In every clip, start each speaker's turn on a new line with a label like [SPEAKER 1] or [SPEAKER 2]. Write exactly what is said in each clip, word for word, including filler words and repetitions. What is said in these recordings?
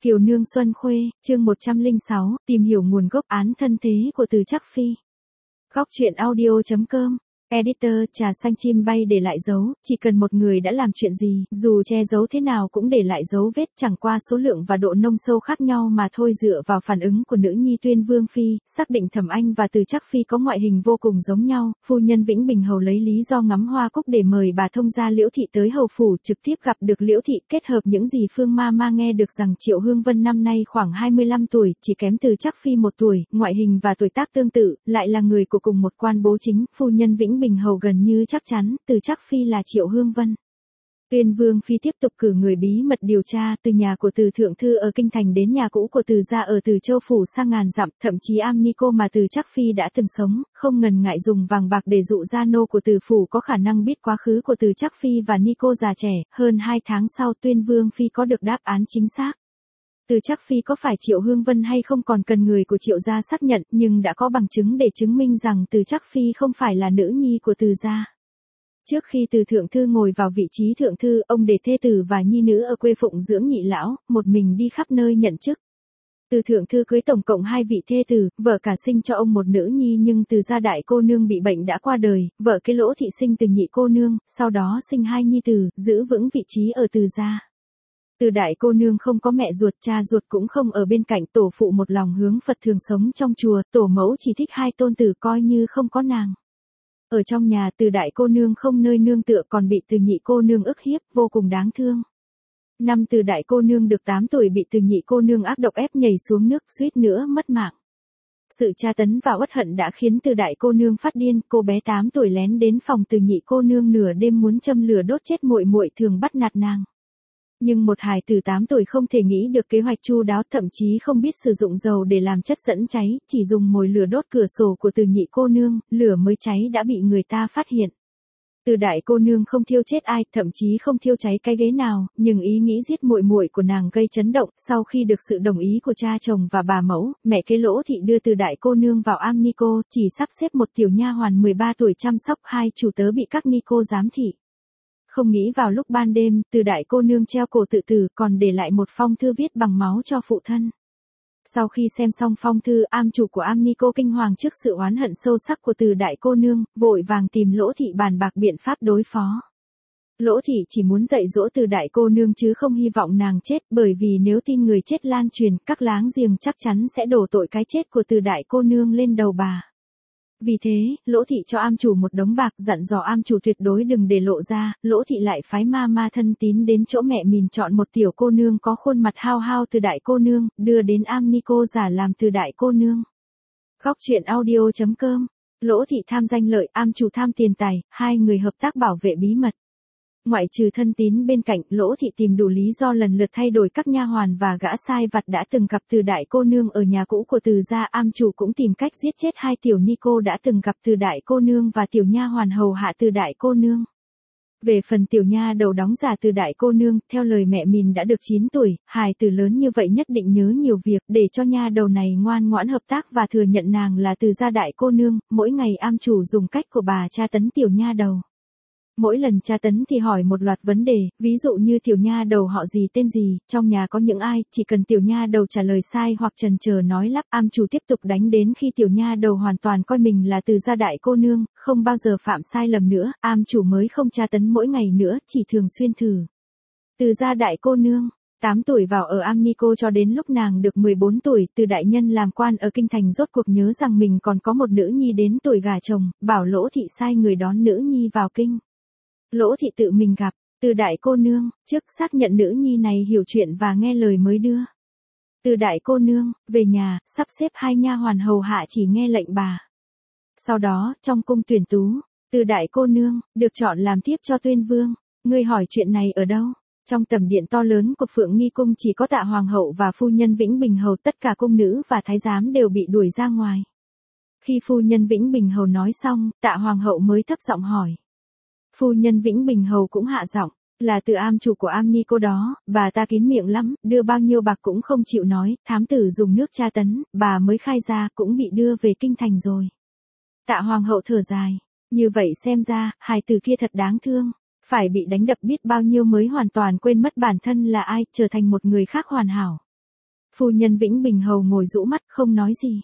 [SPEAKER 1] Kiều Nương Xuân Khuê, chương một trăm lẻ sáu, tìm hiểu nguồn gốc án thân thế của Từ Trắc Phi. Góc truyện audio chấm com. Editor, trà xanh chim bay để lại dấu, chỉ cần một người đã làm chuyện gì, dù che giấu thế nào cũng để lại dấu vết, chẳng qua số lượng và độ nông sâu khác nhau mà thôi. Dựa vào phản ứng của nữ nhi Tuyên Vương Phi, xác định Thẩm Anh và Từ Trắc Phi có ngoại hình vô cùng giống nhau, phu nhân Vĩnh Bình Hầu lấy lý do ngắm hoa cúc để mời bà thông gia Liễu Thị tới hầu phủ, trực tiếp gặp được Liễu Thị, kết hợp những gì Phương Ma Ma nghe được rằng Triệu Hương Vân năm nay khoảng hai mươi lăm tuổi, chỉ kém Từ Trắc Phi một tuổi, ngoại hình và tuổi tác tương tự, lại là người của cùng một quan bố chính, phu nhân Vĩnh Bình Hầu gần như chắc chắn, Từ Trắc Phi là Triệu Hương Vân. Tuyên Vương Phi tiếp tục cử người bí mật điều tra, từ nhà của Từ Thượng Thư ở Kinh Thành đến nhà cũ của Từ gia ở Từ Châu Phủ sang ngàn dặm, thậm chí am Nico mà Từ Trắc Phi đã từng sống, không ngần ngại dùng vàng bạc để dụ gia nô của Từ Phủ có khả năng biết quá khứ của Từ Trắc Phi và Nico già trẻ. Hơn hai tháng sau, Tuyên Vương Phi có được đáp án chính xác. Từ Trắc Phi có phải Triệu Hương Vân hay không còn cần người của Triệu gia xác nhận, nhưng đã có bằng chứng để chứng minh rằng Từ Trắc Phi không phải là nữ nhi của Từ gia. Trước khi Từ Thượng Thư ngồi vào vị trí Thượng Thư, ông để thê tử và nhi nữ ở quê phụng dưỡng nhị lão, một mình đi khắp nơi nhận chức. Từ Thượng Thư cưới tổng cộng hai vị thê tử, vợ cả sinh cho ông một nữ nhi, nhưng Từ gia đại cô nương bị bệnh đã qua đời, vợ kế Lỗ Thị sinh từ nhị cô nương, sau đó sinh hai nhi tử, giữ vững vị trí ở Từ gia. Từ đại cô nương không có mẹ ruột, cha ruột cũng không ở bên cạnh, tổ phụ một lòng hướng Phật thường sống trong chùa, tổ mẫu chỉ thích hai tôn tử coi như không có nàng. Ở trong nhà, Từ đại cô nương không nơi nương tựa, còn bị Từ nhị cô nương ức hiếp, vô cùng đáng thương. Năm Từ đại cô nương được tám tuổi bị Từ nhị cô nương ác độc ép nhảy xuống nước, suýt nữa mất mạng. Sự tra tấn và uất hận đã khiến Từ đại cô nương phát điên, cô bé tám tuổi lén đến phòng Từ nhị cô nương nửa đêm muốn châm lửa đốt chết muội muội thường bắt nạt nàng. Nhưng một hài tử tám tuổi không thể nghĩ được kế hoạch chu đáo, thậm chí không biết sử dụng dầu để làm chất dẫn cháy, chỉ dùng mồi lửa đốt cửa sổ của Từ nhị cô nương, lửa mới cháy đã bị người ta phát hiện. Từ đại cô nương không thiêu chết ai, thậm chí không thiêu cháy cái ghế nào, nhưng ý nghĩ giết muội muội của nàng gây chấn động. Sau khi được sự đồng ý của cha chồng và bà mẫu, mẹ kế Lỗ Thị đưa Từ đại cô nương vào am Nico, chỉ sắp xếp một tiểu nha hoàn mười ba tuổi chăm sóc hai chủ tớ bị các Nico giám thị. Không nghĩ vào lúc ban đêm, Từ đại cô nương treo cổ tự tử, còn để lại một phong thư viết bằng máu cho phụ thân. Sau khi xem xong phong thư, am chủ của am Nico kinh hoàng trước sự oán hận sâu sắc của Từ đại cô nương, vội vàng tìm Lỗ Thị bàn bạc biện pháp đối phó. Lỗ Thị chỉ muốn dạy dỗ Từ đại cô nương chứ không hy vọng nàng chết, bởi vì nếu tin người chết lan truyền, các láng giềng chắc chắn sẽ đổ tội cái chết của Từ đại cô nương lên đầu bà. Vì thế, Lỗ Thị cho am chủ một đống bạc, dặn dò am chủ tuyệt đối đừng để lộ ra. Lỗ Thị lại phái ma ma thân tín đến chỗ mẹ mình chọn một tiểu cô nương có khuôn mặt hao hao Từ đại cô nương, đưa đến am Nico giả làm Từ đại cô nương. Góc truyện audio chấm com. Lỗ Thị tham danh lợi, am chủ tham tiền tài, hai người hợp tác bảo vệ bí mật. Ngoại trừ thân tín bên cạnh, Lỗ Thị tìm đủ lý do lần lượt thay đổi các nha hoàn và gã sai vặt đã từng gặp Từ đại cô nương ở nhà cũ của Từ gia. Am chủ cũng tìm cách giết chết hai tiểu Nico đã từng gặp Từ đại cô nương và tiểu nha hoàn hầu hạ Từ đại cô nương. Về phần tiểu nha đầu đóng giả Từ đại cô nương, theo lời mẹ mình đã được chín tuổi, hài tử lớn như vậy nhất định nhớ nhiều việc, để cho nha đầu này ngoan ngoãn hợp tác và thừa nhận nàng là Từ gia đại cô nương. Mỗi ngày am chủ dùng cách của bà tra tấn tiểu nha đầu. Mỗi lần tra tấn thì hỏi một loạt vấn đề, ví dụ như tiểu nha đầu họ gì, tên gì, trong nhà có những ai, chỉ cần tiểu nha đầu trả lời sai hoặc chần chờ nói lắp, am chủ tiếp tục đánh đến khi tiểu nha đầu hoàn toàn coi mình là Từ gia đại cô nương, không bao giờ phạm sai lầm nữa, am chủ mới không tra tấn mỗi ngày nữa, chỉ thường xuyên thử. Từ gia đại cô nương, tám tuổi vào ở am Nico cho đến lúc nàng được mười bốn tuổi, Từ đại nhân làm quan ở Kinh Thành rốt cuộc nhớ rằng mình còn có một nữ nhi đến tuổi gả chồng, bảo Lỗ Thị sai người đón nữ nhi vào kinh. Lỗ Thị tự mình gặp Từ đại cô nương, trước xác nhận nữ nhi này hiểu chuyện và nghe lời mới đưa Từ đại cô nương về nhà, sắp xếp hai nha hoàn hầu hạ chỉ nghe lệnh bà. Sau đó, trong cung tuyển tú, Từ đại cô nương được chọn làm tiếp cho Tuyên Vương. Ngươi hỏi chuyện này ở đâu? Trong tầm điện to lớn của Phượng Nghi cung chỉ có Tạ hoàng hậu và phu nhân Vĩnh Bình Hầu, tất cả cung nữ và thái giám đều bị đuổi ra ngoài. Khi phu nhân Vĩnh Bình Hầu nói xong, Tạ hoàng hậu mới thấp giọng hỏi. Phu nhân Vĩnh Bình Hầu cũng hạ giọng, là từ am chủ của am Nico đó, bà ta kín miệng lắm, đưa bao nhiêu bạc cũng không chịu nói, thám tử dùng nước tra tấn, bà mới khai ra, cũng bị đưa về kinh thành rồi. Tạ hoàng hậu thở dài, như vậy xem ra, hài tử kia thật đáng thương, phải bị đánh đập biết bao nhiêu mới hoàn toàn quên mất bản thân là ai, trở thành một người khác hoàn hảo. Phu nhân Vĩnh Bình Hầu ngồi rũ mắt không nói gì.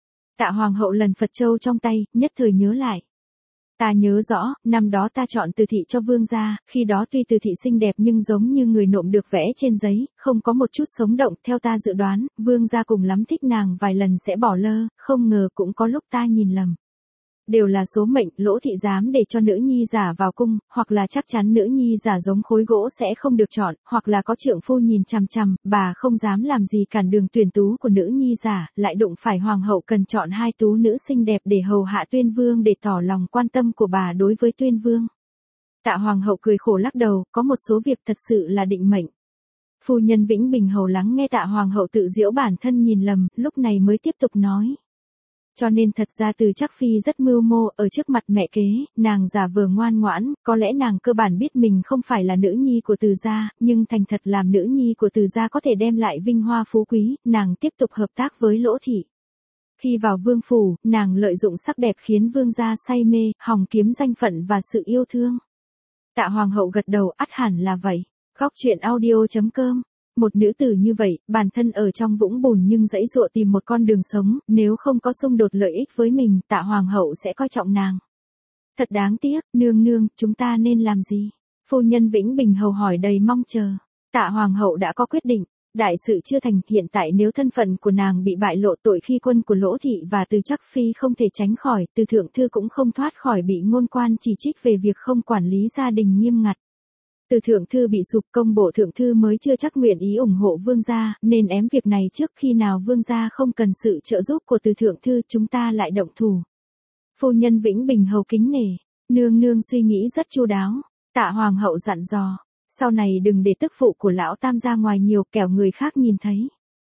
[SPEAKER 1] Tạ Hoàng hậu lần Phật châu trong tay, nhất thời nhớ lại. Ta nhớ rõ, năm đó ta chọn Từ thị cho vương gia, khi đó tuy Từ thị xinh đẹp nhưng giống như người nộm được vẽ trên giấy, không có một chút sống động, theo ta dự đoán, vương gia cùng lắm thích nàng vài lần sẽ bỏ lơ, không ngờ cũng có lúc ta nhìn lầm. Đều là số mệnh, Lỗ thị dám để cho nữ nhi giả vào cung, hoặc là chắc chắn nữ nhi giả giống khối gỗ sẽ không được chọn, hoặc là có trượng phu nhìn chằm chằm, bà không dám làm gì cản đường tuyển tú của nữ nhi giả, lại đụng phải hoàng hậu cần chọn hai tú nữ xinh đẹp để hầu hạ Tuyên Vương để tỏ lòng quan tâm của bà đối với Tuyên Vương. Tạ Hoàng hậu cười khổ lắc đầu, có một số việc thật sự là định mệnh. Phu nhân Vĩnh Bình Hầu lắng nghe Tạ Hoàng hậu tự giễu bản thân nhìn lầm, lúc này mới tiếp tục nói. Cho nên thật ra Từ Trác Phi rất mưu mô, ở trước mặt mẹ kế, nàng giả vờ ngoan ngoãn, có lẽ nàng cơ bản biết mình không phải là nữ nhi của Từ gia, nhưng thành thật làm nữ nhi của Từ gia có thể đem lại vinh hoa phú quý, nàng tiếp tục hợp tác với Lỗ thị. Khi vào vương phủ, nàng lợi dụng sắc đẹp khiến vương gia say mê, hòng kiếm danh phận và sự yêu thương. Tạ Hoàng hậu gật đầu, ắt hẳn là vậy. Góc truyện audio chấm com. Một nữ tử như vậy, bản thân ở trong vũng bùn nhưng dãy dụa tìm một con đường sống, nếu không có xung đột lợi ích với mình, Tạ Hoàng hậu sẽ coi trọng nàng. Thật đáng tiếc, nương nương, chúng ta nên làm gì? Phu nhân Vĩnh Bình Hầu hỏi đầy mong chờ. Tạ Hoàng hậu đã có quyết định, đại sự chưa thành, hiện tại nếu thân phận của nàng bị bại lộ, tội khi quân của Lỗ thị và Từ Trác Phi không thể tránh khỏi, Từ thượng thư cũng không thoát khỏi bị ngôn quan chỉ trích về việc không quản lý gia đình nghiêm ngặt. Từ thượng thư bị sụp, công bộ thượng thư mới chưa chắc nguyện ý ủng hộ vương gia, nên ém việc này trước, khi nào vương gia không cần sự trợ giúp của từ thượng thư chúng ta lại động thủ. Phu nhân Vĩnh Bình Hầu kính nể, nương nương suy nghĩ rất chu đáo. Tạ Hoàng hậu dặn dò, sau này đừng để tức phụ của lão tam ra ngoài nhiều, kẻo người khác nhìn thấy.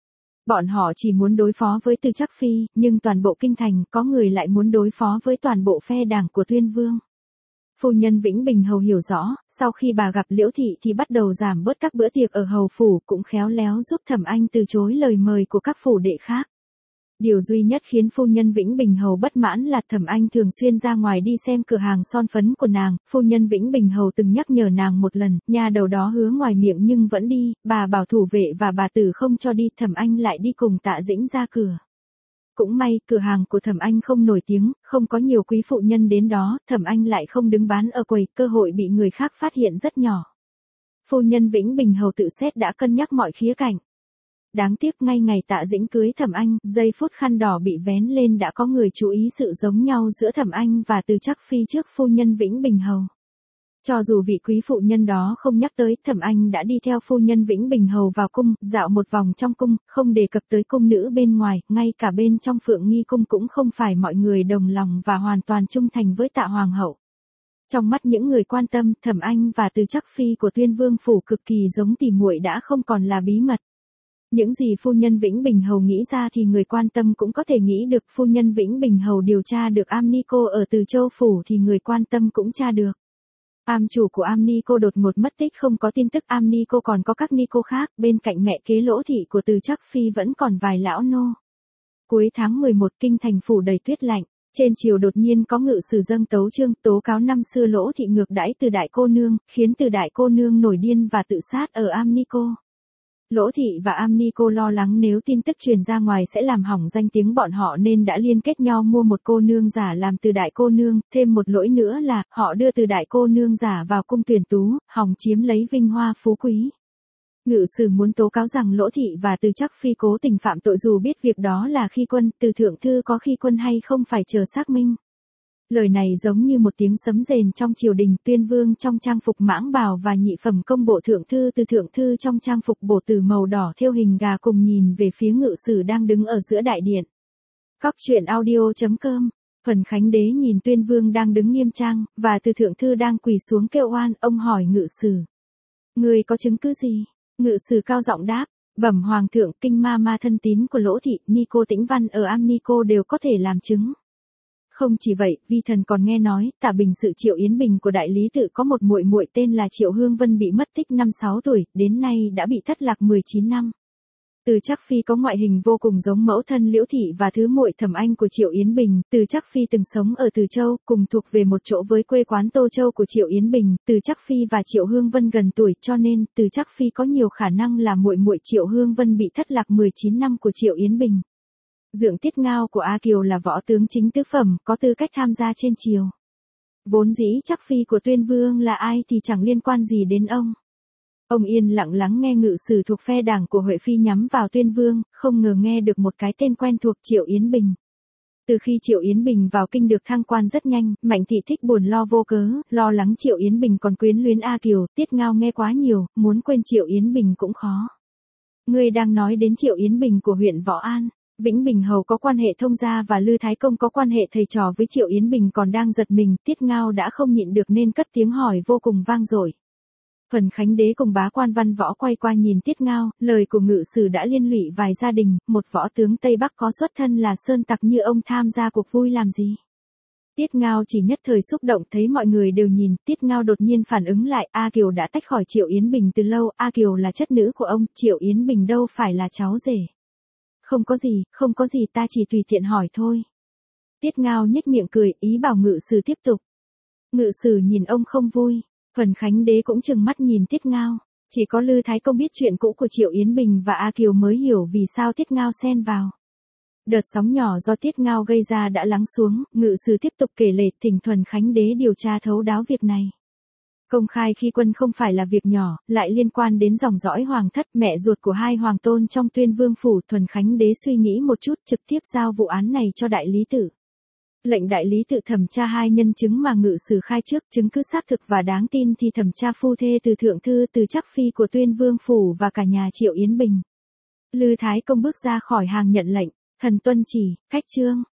[SPEAKER 1] Bọn họ chỉ muốn đối phó với Từ Trác Phi, nhưng toàn bộ kinh thành có người lại muốn đối phó với toàn bộ phe đảng của Tuyên Vương. Phu nhân Vĩnh Bình Hầu hiểu rõ, sau khi bà gặp Liễu thị thì bắt đầu giảm bớt các bữa tiệc ở hầu phủ, cũng khéo léo giúp Thẩm Anh từ chối lời mời của các phủ đệ khác. Điều duy nhất khiến phu nhân Vĩnh Bình Hầu bất mãn là Thẩm Anh thường xuyên ra ngoài đi xem cửa hàng son phấn của nàng, phu nhân Vĩnh Bình Hầu từng nhắc nhở nàng một lần, nha đầu đó hứa ngoài miệng nhưng vẫn đi, bà bảo thủ vệ và bà tử không cho đi, Thẩm Anh lại đi cùng Tạ Dĩnh ra cửa. Cũng may, cửa hàng của Thẩm Anh không nổi tiếng, không có nhiều quý phụ nhân đến đó, Thẩm Anh lại không đứng bán ở quầy, cơ hội bị người khác phát hiện rất nhỏ. Phu nhân Vĩnh Bình Hầu tự xét đã cân nhắc mọi khía cạnh. Đáng tiếc ngay ngày Tạ Dĩnh cưới Thẩm Anh, giây phút khăn đỏ bị vén lên đã có người chú ý sự giống nhau giữa Thẩm Anh và Từ Trác Phi trước phu nhân Vĩnh Bình Hầu. Cho dù vị quý phụ nhân đó không nhắc tới, Thẩm Anh đã đi theo phu nhân Vĩnh Bình Hầu vào cung, dạo một vòng trong cung, không đề cập tới cung nữ bên ngoài, ngay cả bên trong Phượng Nghi cung cũng không phải mọi người đồng lòng và hoàn toàn trung thành với Tạ Hoàng hậu. Trong mắt những người quan tâm, Thẩm Anh và Từ Trác Phi của Tuyên Vương phủ cực kỳ giống tỉ muội đã không còn là bí mật. Những gì phu nhân Vĩnh Bình Hầu nghĩ ra thì người quan tâm cũng có thể nghĩ được, phu nhân Vĩnh Bình Hầu điều tra được Amnico ở Từ Châu phủ thì người quan tâm cũng tra được. Am chủ của Amnico đột ngột mất tích, không có tin tức. Amnico còn có các Nico khác, bên cạnh mẹ kế Lỗ thị của Từ Trác Phi vẫn còn vài lão nô. Cuối tháng mười một, kinh thành phủ đầy tuyết lạnh, trên triều đột nhiên có ngự sử dâng tấu chương tố cáo năm xưa Lỗ thị ngược đãi Từ đại cô nương, khiến Từ đại cô nương nổi điên và tự sát ở Amnico. Lỗ thị và Amnico lo lắng nếu tin tức truyền ra ngoài sẽ làm hỏng danh tiếng bọn họ nên đã liên kết nhau mua một cô nương giả làm Từ đại cô nương, thêm một lỗi nữa là họ đưa Từ đại cô nương giả vào cung tuyển tú, hòng chiếm lấy vinh hoa phú quý. Ngự sử muốn tố cáo rằng Lỗ thị và Từ Trác Phi cố tình phạm tội dù biết việc đó là khi quân, Từ thượng thư có khi quân hay không phải chờ xác minh. Lời này giống như một tiếng sấm rền trong triều đình, Tuyên Vương trong trang phục mãng bào và nhị phẩm công bộ thượng thư Từ thượng thư trong trang phục bổ tử màu đỏ thêu hình gà cùng nhìn về phía ngự sử đang đứng ở giữa đại điện. Góc truyện audio chấm com. Huần Khánh đế nhìn Tuyên Vương đang đứng nghiêm trang, và Từ thượng thư đang quỳ xuống kêu oan, ông hỏi ngự sử. Người có chứng cứ gì? Ngự sử cao giọng đáp. Bẩm hoàng thượng, kinh ma ma thân tín của Lỗ thị, Nico Tĩnh Văn ở Amnico đều có thể làm chứng. Không chỉ vậy, vi thần còn nghe nói, Tả Bình sự Triệu Yến Bình của đại lý tự có một muội muội tên là Triệu Hương Vân bị mất tích năm sáu tuổi, đến nay đã bị thất lạc mười chín năm. Từ Trác Phi có ngoại hình vô cùng giống mẫu thân Liễu Thị và thứ muội Thẩm Anh của Triệu Yến Bình. Từ Trác Phi từng sống ở Từ Châu, cùng thuộc về một chỗ với quê quán Tô Châu của Triệu Yến Bình. Từ Trác Phi và Triệu Hương Vân gần tuổi, cho nên Từ Trác Phi có nhiều khả năng là muội muội Triệu Hương Vân bị thất lạc mười chín năm của Triệu Yến Bình. Dượng Tiết Ngao của A Kiều là võ tướng chính tứ phẩm, có tư cách tham gia trên triều. Vốn dĩ Trác Phi của Tuyên Vương là ai thì chẳng liên quan gì đến ông. Ông yên lặng lắng nghe ngự sử thuộc phe đảng của Huệ Phi nhắm vào Tuyên Vương, không ngờ nghe được một cái tên quen thuộc Triệu Yến Bình. Từ khi Triệu Yến Bình vào kinh được thăng quan rất nhanh, Mạnh Thị thích buồn lo vô cớ, lo lắng Triệu Yến Bình còn quyến luyến A Kiều, Tiết Ngao nghe quá nhiều, muốn quên Triệu Yến Bình cũng khó. Ngươi đang nói đến Triệu Yến Bình của huyện Võ An. Vĩnh Bình Hầu có quan hệ thông gia và Lư Thái Công có quan hệ thầy trò với Triệu Yến Bình còn đang giật mình, Tiết Ngao đã không nhịn được nên cất tiếng hỏi vô cùng vang dội. Thuần Khánh Đế cùng bá quan Văn Võ quay qua nhìn Tiết Ngao, lời của ngự sử đã liên lụy vài gia đình, một võ tướng Tây Bắc có xuất thân là sơn tặc như ông tham gia cuộc vui làm gì. Tiết Ngao chỉ nhất thời xúc động thấy mọi người đều nhìn, Tiết Ngao đột nhiên phản ứng lại, A Kiều đã tách khỏi Triệu Yến Bình từ lâu, A Kiều là chất nữ của ông, Triệu Yến Bình đâu phải là cháu rể. Không có gì, không có gì ta chỉ tùy tiện hỏi thôi. Tiết Ngao nhếch miệng cười, ý bảo ngự sử tiếp tục. Ngự sử nhìn ông không vui. Thuần Khánh Đế cũng trừng mắt nhìn Tiết Ngao. Chỉ có Lư Thái Công biết chuyện cũ của Triệu Yến Bình và A Kiều mới hiểu vì sao Tiết Ngao xen vào. Đợt sóng nhỏ do Tiết Ngao gây ra đã lắng xuống, ngự sử tiếp tục kể lể thỉnh Thuần Khánh Đế điều tra thấu đáo việc này. Công khai khi quân không phải là việc nhỏ, lại liên quan đến dòng dõi hoàng thất, mẹ ruột của hai hoàng tôn trong Tuyên Vương phủ. Thuần Khánh Đế suy nghĩ một chút trực tiếp giao vụ án này cho đại lý tự. Lệnh đại lý tự thẩm tra hai nhân chứng mà ngự sử khai trước, chứng cứ xác thực và đáng tin thì thẩm tra phu thê từ thượng thư Từ Trác Phi của Tuyên Vương phủ và cả nhà Triệu Yến Bình. Lư Thái Công bước ra khỏi hàng nhận lệnh, thần tuân chỉ, cách trương.